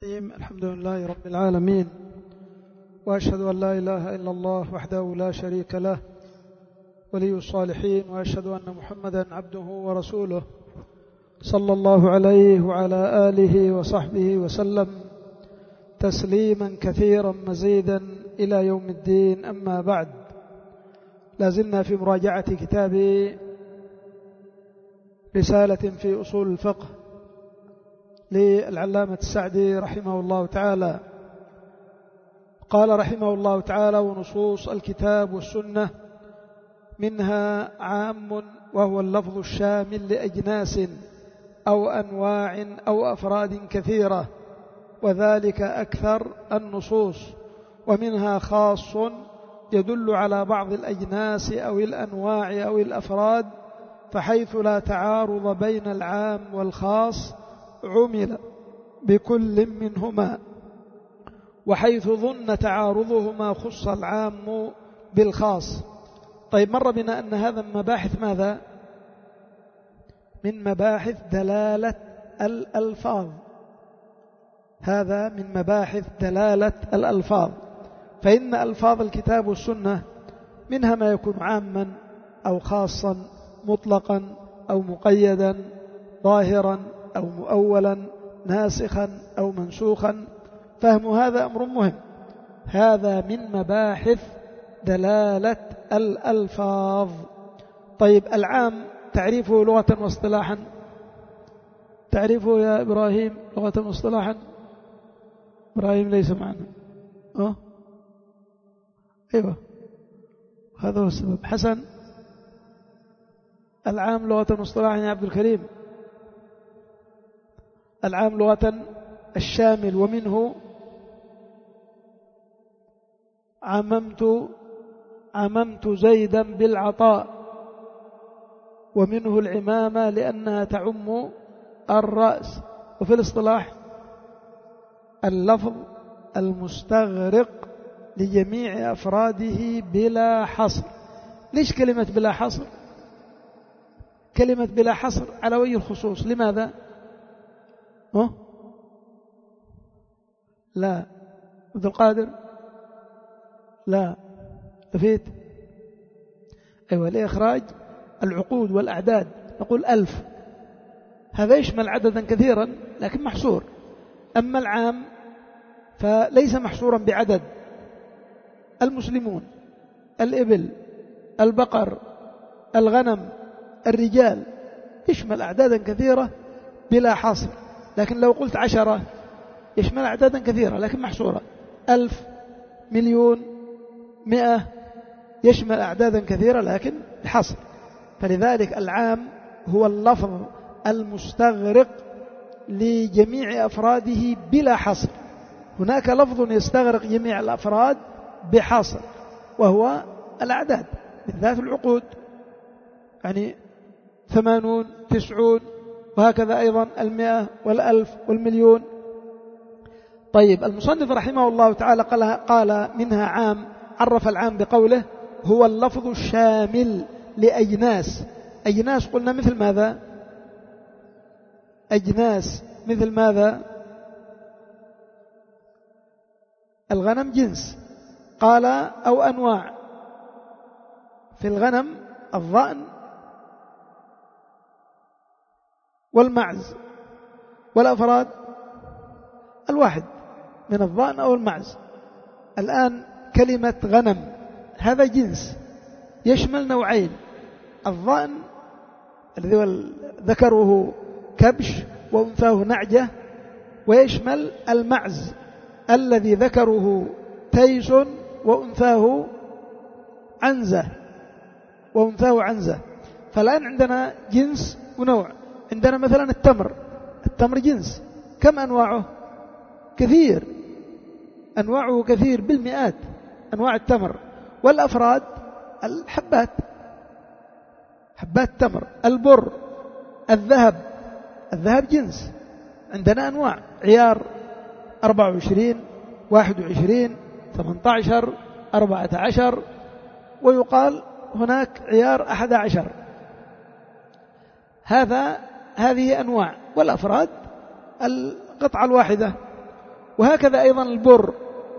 الحمد لله رب العالمين، وأشهد أن لا إله إلا الله وحده لا شريك له ولي الصالحين، وأشهد أن محمدا عبده ورسوله صلى الله عليه وعلى آله وصحبه وسلم تسليما كثيرا مزيدا إلى يوم الدين. أما بعد، لازلنا في مراجعة كتاب رسالة في أصول الفقه للعلامة السعدي رحمه الله تعالى. قال رحمه الله تعالى: ونصوص الكتاب والسنة منها عام وهو اللفظ الشامل لأجناس أو أنواع أو أفراد كثيرة، وذلك أكثر النصوص، ومنها خاص يدل على بعض الأجناس أو الأنواع أو الأفراد، فحيث لا تعارض بين العام والخاص عمل بكل منهما، وحيث ظن تعارضهما خص العام بالخاص. طيب، مر بنا أن هذا من مباحث ماذا؟ من مباحث دلالة الألفاظ. هذا من مباحث دلالة الألفاظ، فإن ألفاظ الكتاب والسنة منها ما يكون عاما أو خاصا، مطلقا أو مقيدا، ظاهرا أو مؤولا، ناسخا أو منسوخا. فهم هذا أمر مهم. هذا من مباحث دلالة الألفاظ. طيب، العام تعريفه لغة واصطلاحا، تعريفه يا إبراهيم لغة واصطلاحا. إبراهيم ليس معنا. أيوة، هذا هو السبب. حسن، العام لغة واصطلاحا يا عبد الكريم. العام لغة الشامل، ومنه عممت زيدا بالعطاء، ومنه العمامة لأنها تعم الرأس. وفي الاصطلاح اللفظ المستغرق لجميع أفراده بلا حصر. ليش كلمة بلا حصر؟ كلمة بلا حصر على وجه الخصوص. لماذا؟ لا. عبد القادر؟ لا. تفيت؟ أيوة، لإخراج العقود والأعداد. نقول 1000، هذا يشمل عددا كثيرا لكن محصور. أما العام فليس محصورا بعدد. المسلمون، الإبل، البقر، الغنم، الرجال، يشمل أعدادا كثيرة بلا حصر. لكن لو قلت 10 يشمل أعدادا كثيرة لكن محصورة. 1000، مليون، 100، يشمل أعدادا كثيرة لكن بحصر. فلذلك العام هو اللفظ المستغرق لجميع أفراده بلا حصر. هناك لفظ يستغرق جميع الأفراد بحصر، وهو الأعداد، بالذات العقود، يعني 80، 90، وهكذا أيضا 100 و1000 والمليون. طيب، المصنف رحمه الله تعالى قال منها عام. عرف العام بقوله: هو اللفظ الشامل لأجناس. أجناس قلنا مثل ماذا؟ أجناس مثل ماذا؟ الغنم جنس. قال: أو أنواع. في الغنم الضأن والمعز، والأفراد الواحد من الضأن أو المعز. الآن كلمة غنم هذا جنس يشمل نوعين: الضأن الذي ذكره كبش وأنثاه نعجة، ويشمل المعز الذي ذكره تيس وأنثاه عنزة. فالآن عندنا جنس ونوع. عندنا مثلا التمر جنس، كم أنواعه؟ كثير، أنواعه كثير بالمئات، أنواع التمر. والأفراد الحبات، حبات التمر. البر، الذهب جنس، عندنا أنواع: عيار 24، 21، 18، 14، ويقال هناك عيار 11. هذه أنواع. والأفراد القطعة الواحدة. وهكذا أيضا البر،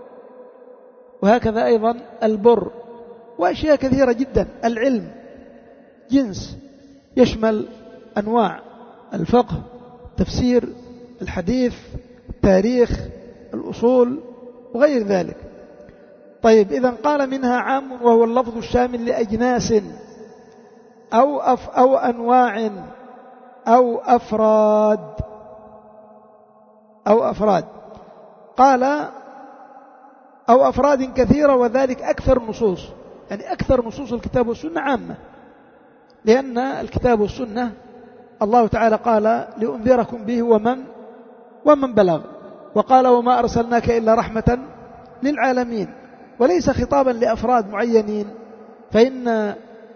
وهكذا أيضا البر، وأشياء كثيرة جدا. العلم جنس يشمل أنواع الفقه، تفسير، الحديث، التاريخ، الأصول وغير ذلك. طيب، إذن قال منها عام وهو اللفظ الشامل لأجناس أو أنواع أو أفراد. قال أو أفراد كثيرة، وذلك أكثر النصوص، يعني أكثر نصوص الكتاب والسنة عامة، لأن الكتاب والسنة الله تعالى قال لأنذركم به ومن بلغ، وقال وما أرسلناك إلا رحمة للعالمين، وليس خطابا لأفراد معينين، فإن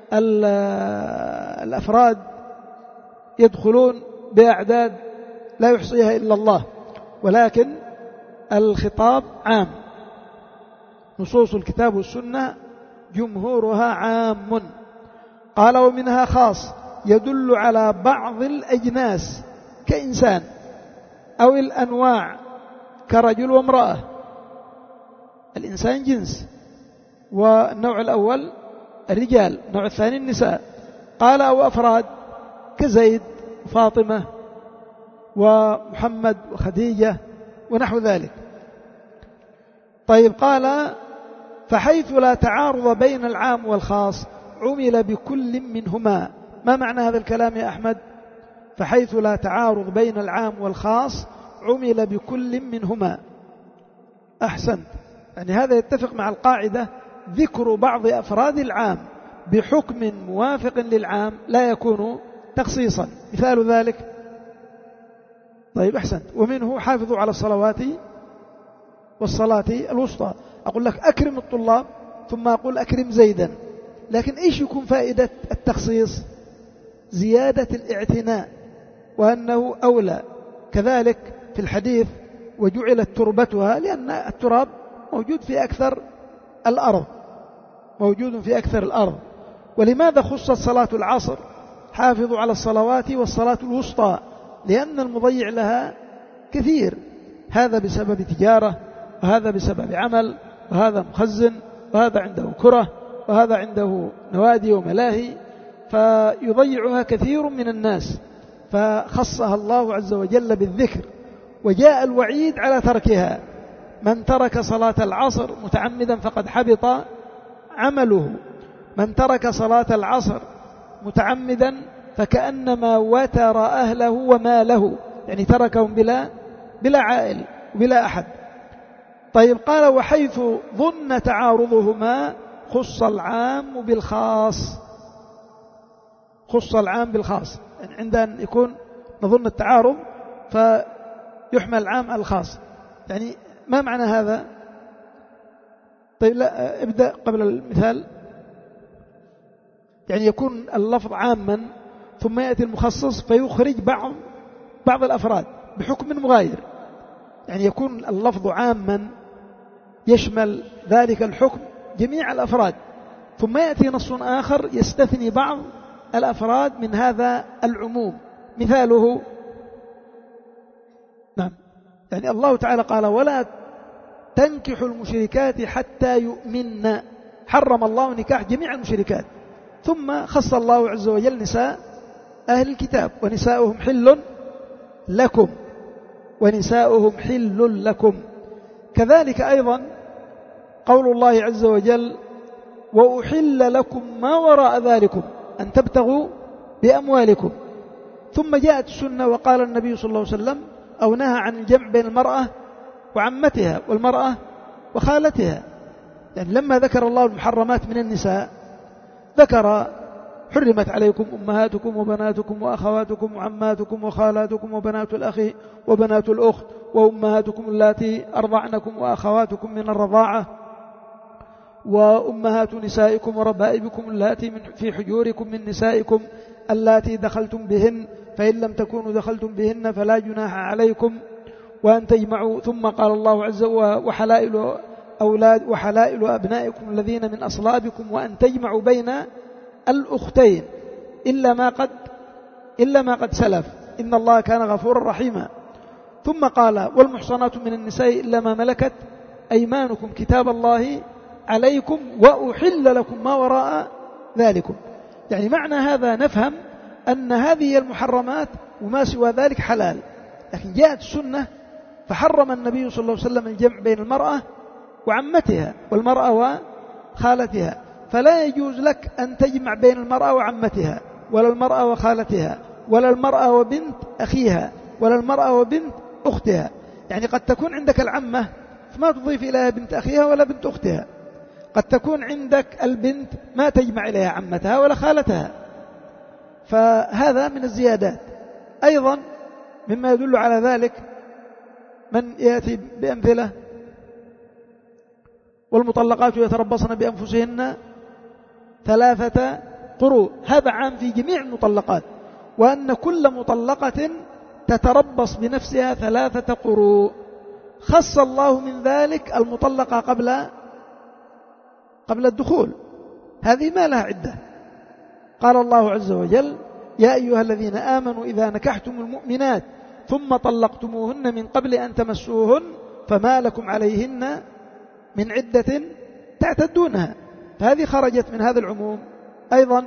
الأفراد يدخلون بأعداد لا يحصيها إلا الله، ولكن الخطاب عام. نصوص الكتاب والسنة جمهورها عام. قال ومنها خاص يدل على بعض الأجناس كإنسان، أو الأنواع كرجل وامرأة. الإنسان جنس، والنوع الأول الرجال، النوع الثاني النساء. قال أو أفراد كزيد وفاطمة ومحمد وخديجة ونحو ذلك. طيب، قال فحيث لا تعارض بين العام والخاص عمل بكل منهما. ما معنى هذا الكلام يا أحمد؟ فحيث لا تعارض بين العام والخاص عمل بكل منهما. أحسنت، يعني هذا يتفق مع القاعدة ذكر بعض أفراد العام بحكم موافق للعام لا يكون تخصيصا. مثال ذلك، طيب أحسنت، ومنه حافظوا على الصلوات والصلاة الوسطى. أقول لك أكرم الطلاب ثم أقول أكرم زيدا، لكن إيش يكون فائدة التخصيص؟ زيادة الاعتناء وأنه أولى. كذلك في الحديث وجعلت تربتها، لأن التراب موجود في أكثر الأرض. ولماذا خصت صلاة العصر حافظوا على الصلوات والصلاة الوسطى؟ لأن المضيع لها كثير، هذا بسبب تجارة، وهذا بسبب عمل، وهذا مخزن، وهذا عنده كرة، وهذا عنده نوادي وملاهي، فيضيعها كثير من الناس، فخصها الله عز وجل بالذكر. وجاء الوعيد على تركها: من ترك صلاة العصر متعمدا فقد حبط عمله. من ترك صلاة العصر متعمدا فكأنما وتر أهله وماله، يعني تركهم بلا عائل وبلا أحد. طيب، قال وحيث ظن تعارضهما خص العام بالخاص. يعني عند أن يكون نظن التعارض فيحمل العام على الخاص. يعني ما معنى هذا؟ طيب، لا، ابدأ قبل المثال. يعني يكون اللفظ عاما ثم يأتي المخصص فيخرج بعض الأفراد بحكم مغاير. يعني يكون اللفظ عاما يشمل ذلك الحكم جميع الأفراد، ثم يأتي نص آخر يستثني بعض الأفراد من هذا العموم. مثاله، نعم، يعني الله تعالى قال ولا تنكحوا المشركات حتى يؤمن. حرم الله نكاح جميع المشركات، ثم خص الله عز وجل نساء أهل الكتاب: ونساؤهم حل لكم ونساؤهم حل لكم. كذلك أيضا قول الله عز وجل: وأحل لكم ما وراء ذلكم أن تبتغوا بأموالكم. ثم جاءت السنة وقال النبي صلى الله عليه وسلم أو نهى عن الجمع بين المرأة وعمتها والمرأة وخالتها. يعني لما ذكر الله المحرمات من النساء ذكر: حرمت عليكم أمهاتكم وبناتكم وأخواتكم وعماتكم وخالاتكم وبنات الأخ وبنات الأخت وأمهاتكم اللاتي أرضعنكم وأخواتكم من الرضاعة وأمهات نسائكم وربائبكم اللاتي في حجوركم من نسائكم اللاتي دخلتم بهن، فإن لم تكونوا دخلتم بهن فلا جناح عليكم وأن تجمعوا. ثم قال الله عز وجل: وحلائل أبنائكم الذين من أصلابكم وأن تجمعوا بين الأختين إلا ما قد سلف إن الله كان غفورا رحيما. ثم قال والمحصنات من النساء إلا ما ملكت أيمانكم كتاب الله عليكم وأحل لكم ما وراء ذلكم. يعني معنى هذا نفهم أن هذه المحرمات وما سوى ذلك حلال، لكن جاءت السنة فحرم النبي صلى الله عليه وسلم الجمع بين المرأة وعمتها والمرأة وخالتها، فلا يجوز لك أن تجمع بين المرأة وعمتها ولا المرأة وخالتها ولا المرأة وبنت أخيها ولا المرأة وبنت أختها. يعني قد تكون عندك العمة فما تضيف إليها بنت أخيها ولا بنت أختها، قد تكون عندك البنت ما تجمع إليها عمتها ولا خالتها، فهذا من الزيادات. أيضا مما يدل على ذلك من يأتي بأمثلة والمطلقات يتربصن بأنفسهن 3 قروء، هذا عام في جميع المطلقات، وأن كل مطلقة تتربص بنفسها 3 قروء. خص الله من ذلك المطلقة قبل الدخول، هذه ما لها عدة. قال الله عز وجل يا أيها الذين آمنوا إذا نكحتم المؤمنات ثم طلقتموهن من قبل أن تمسوهن فما لكم عليهن من عدة تعتدونها، فهذه خرجت من هذا العموم. أيضا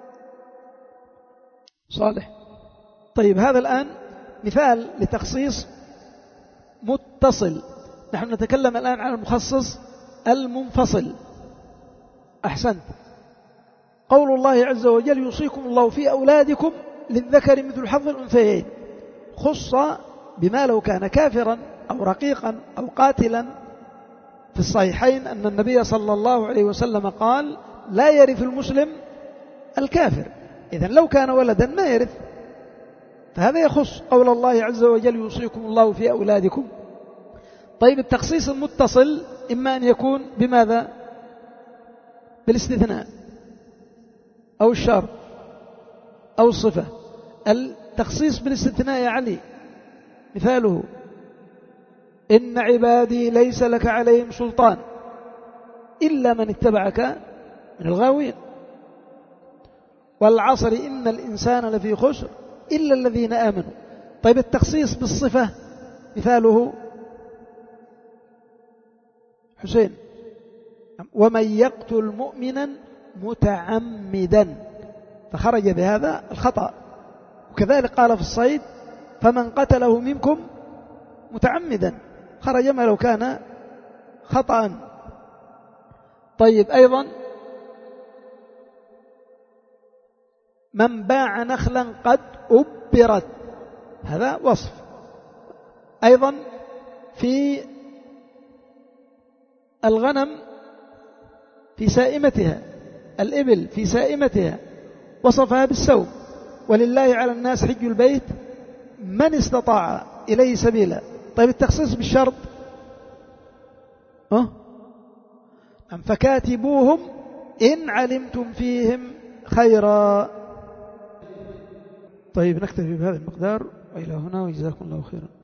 صالح. طيب هذا الآن مثال لتخصيص متصل، نحن نتكلم الآن عن المخصص المنفصل. أحسنت. قول الله عز وجل يوصيكم الله في أولادكم للذكر مثل حظ الأنثيين، خص بما لو كان كافرا أو رقيقا أو قاتلا. في الصحيحين أن النبي صلى الله عليه وسلم قال لا يرث المسلم الكافر، إذن لو كان ولدا ما يرث، فهذا يخص قول الله عز وجل يوصيكم الله في أولادكم. طيب التخصيص المتصل إما أن يكون بماذا؟ بالاستثناء أو الشرط أو الصفة. التخصيص بالاستثناء يا علي مثاله إن عبادي ليس لك عليهم سلطان إلا من اتبعك من الغاوين، والعصر إن الإنسان لفي خسر إلا الذين آمنوا. طيب التخصيص بالصفة مثاله حسين ومن يقتل مؤمنا متعمدا، فخرج بهذا الخطأ. وكذلك قال في الصيد فمن قتله منكم متعمدا، خرج ما لو كان خطأ. طيب أيضا من باع نخلا قد أبرت، هذا وصف. أيضا في الغنم في سائمتها، الإبل في سائمتها، وصفها بالسوم ولله على الناس حج البيت من استطاع إليه سبيلا. طيب التخصيص بالشرط فكاتبوهم إن علمتم فيهم خيرا. طيب نكتفي بهذا المقدار وإلى هنا وجزاكم الله خيرا.